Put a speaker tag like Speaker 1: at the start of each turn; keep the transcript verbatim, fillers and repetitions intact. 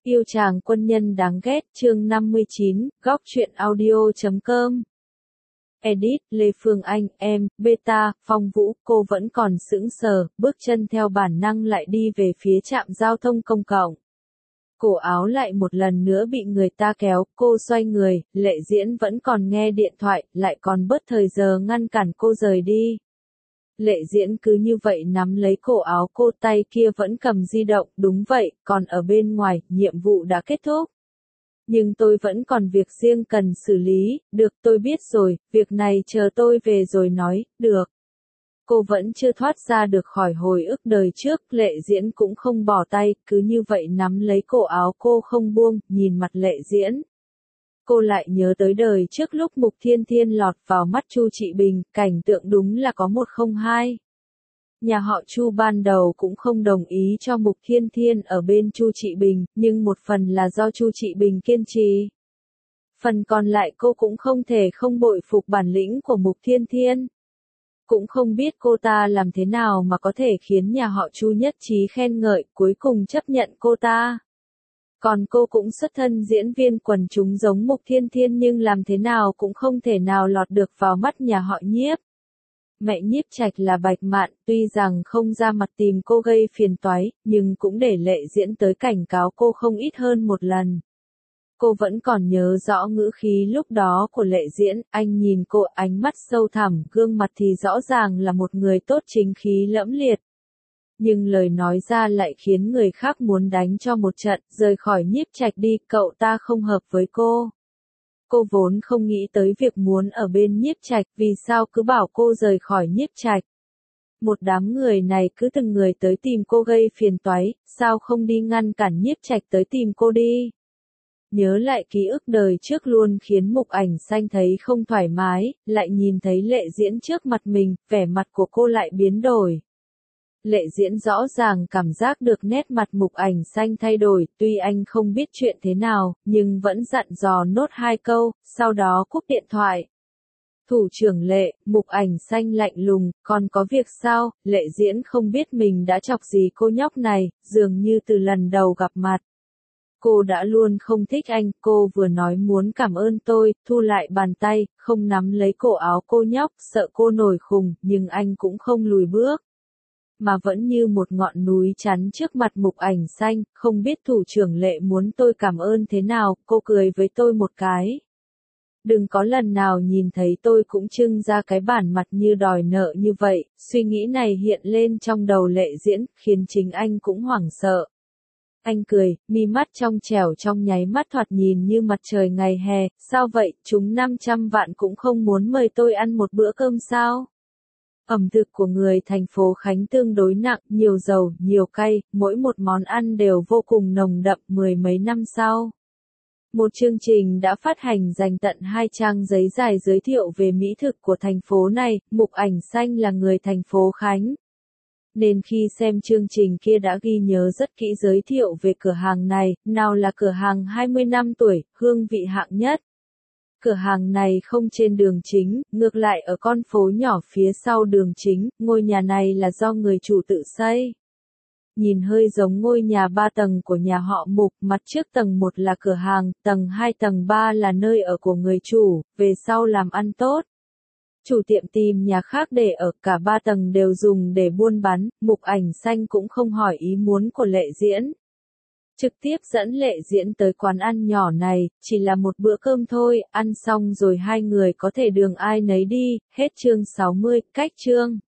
Speaker 1: Yêu chàng quân nhân đáng ghét chương năm mươi chín, góc truyện audio chấm com. Edit, Lê Phương Anh, em, Beta, Phong Vũ, cô vẫn còn sững sờ, bước chân theo bản năng lại đi về phía trạm giao thông công cộng. Cổ áo lại một lần nữa bị người ta kéo, cô xoay người, Lệ Diễn vẫn còn nghe điện thoại, lại còn bớt thời giờ ngăn cản cô rời đi. Lệ Diễn cứ như vậy nắm lấy cổ áo cô, tay kia vẫn cầm di động, đúng vậy, còn ở bên ngoài, nhiệm vụ đã kết thúc. Nhưng tôi vẫn còn việc riêng cần xử lý, được tôi biết rồi, việc này chờ tôi về rồi nói, được. Cô vẫn chưa thoát ra được khỏi hồi ức đời trước, Lệ Diễn cũng không bỏ tay, cứ như vậy nắm lấy cổ áo cô không buông, nhìn mặt Lệ Diễn. Cô lại nhớ tới đời trước lúc Mục Thiên Thiên lọt vào mắt Chu Trị Bình, cảnh tượng đúng là có một không hai. Nhà họ Chu ban đầu cũng không đồng ý cho Mục Thiên Thiên ở bên Chu Trị Bình, nhưng một phần là do Chu Trị Bình kiên trì. Phần còn lại cô cũng không thể không bội phục bản lĩnh của Mục Thiên Thiên. Cũng không biết cô ta làm thế nào mà có thể khiến nhà họ Chu nhất trí khen ngợi, cuối cùng chấp nhận cô ta. Còn cô cũng xuất thân diễn viên quần chúng giống Mục Thiên Thiên nhưng làm thế nào cũng không thể nào lọt được vào mắt nhà họ Nhiếp. Mẹ Nhiếp Trạch là Bạch Mạn, tuy rằng không ra mặt tìm cô gây phiền toái, nhưng cũng để Lệ Diễn tới cảnh cáo cô không ít hơn một lần. Cô vẫn còn nhớ rõ ngữ khí lúc đó của Lệ Diễn, anh nhìn cô ánh mắt sâu thẳm, gương mặt thì rõ ràng là một người tốt chính khí lẫm liệt. Nhưng lời nói ra lại khiến người khác muốn đánh cho một trận, rời khỏi Nhiếp Trạch đi, cậu ta không hợp với cô. Cô vốn không nghĩ tới việc muốn ở bên Nhiếp Trạch, vì sao cứ bảo cô rời khỏi Nhiếp Trạch. Một đám người này cứ từng người tới tìm cô gây phiền toái, sao không đi ngăn cản Nhiếp Trạch tới tìm cô đi. Nhớ lại ký ức đời trước luôn khiến Mục Ảnh Xanh thấy không thoải mái, lại nhìn thấy Lệ Diễn trước mặt mình, vẻ mặt của cô lại biến đổi. Lệ Diễn rõ ràng cảm giác được nét mặt Mục Ảnh Xanh thay đổi, tuy anh không biết chuyện thế nào, nhưng vẫn dặn dò nốt hai câu, sau đó cúp điện thoại. Thủ trưởng Lệ, Mục Ảnh Xanh lạnh lùng, còn có việc sao? Lệ Diễn không biết mình đã chọc gì cô nhóc này, dường như từ lần đầu gặp mặt. Cô đã luôn không thích anh, cô vừa nói muốn cảm ơn tôi, thu lại bàn tay, không nắm lấy cổ áo cô nhóc, sợ cô nổi khùng, nhưng anh cũng không lùi bước. Mà vẫn như một ngọn núi chắn trước mặt Mục Ảnh Xanh, không biết thủ trưởng Lệ muốn tôi cảm ơn thế nào, cô cười với tôi một cái. Đừng có lần nào nhìn thấy tôi cũng trưng ra cái bản mặt như đòi nợ như vậy, suy nghĩ này hiện lên trong đầu Lệ Diễn, khiến chính anh cũng hoảng sợ. Anh cười, mi mắt trong trẻo trong nháy mắt thoạt nhìn như mặt trời ngày hè, sao vậy, chúng năm trăm vạn cũng không muốn mời tôi ăn một bữa cơm sao? Ẩm thực của người thành phố Khánh tương đối nặng, nhiều dầu, nhiều cay, mỗi một món ăn đều vô cùng nồng đậm, mười mấy năm sau. Một chương trình đã phát hành dành tận hai trang giấy dài giới thiệu về mỹ thực của thành phố này, Mục Ảnh Xanh là người thành phố Khánh. Nên khi xem chương trình kia đã ghi nhớ rất kỹ giới thiệu về cửa hàng này, nào là cửa hàng hai mươi năm tuổi, hương vị hạng nhất. Cửa hàng này không trên đường chính, ngược lại ở con phố nhỏ phía sau đường chính, ngôi nhà này là do người chủ tự xây. Nhìn hơi giống ngôi nhà ba tầng của nhà họ Mục, mặt trước tầng một là cửa hàng, tầng hai tầng ba là nơi ở của người chủ, về sau làm ăn tốt. Chủ tiệm tìm nhà khác để ở, cả ba tầng đều dùng để buôn bán, Mục Ảnh Xanh cũng không hỏi ý muốn của Lệ Diễn. Trực tiếp dẫn Lệ Diễn tới quán ăn nhỏ này, chỉ là một bữa cơm thôi, ăn xong rồi hai người có thể đường ai nấy đi, hết chương sáu mươi, cách chương.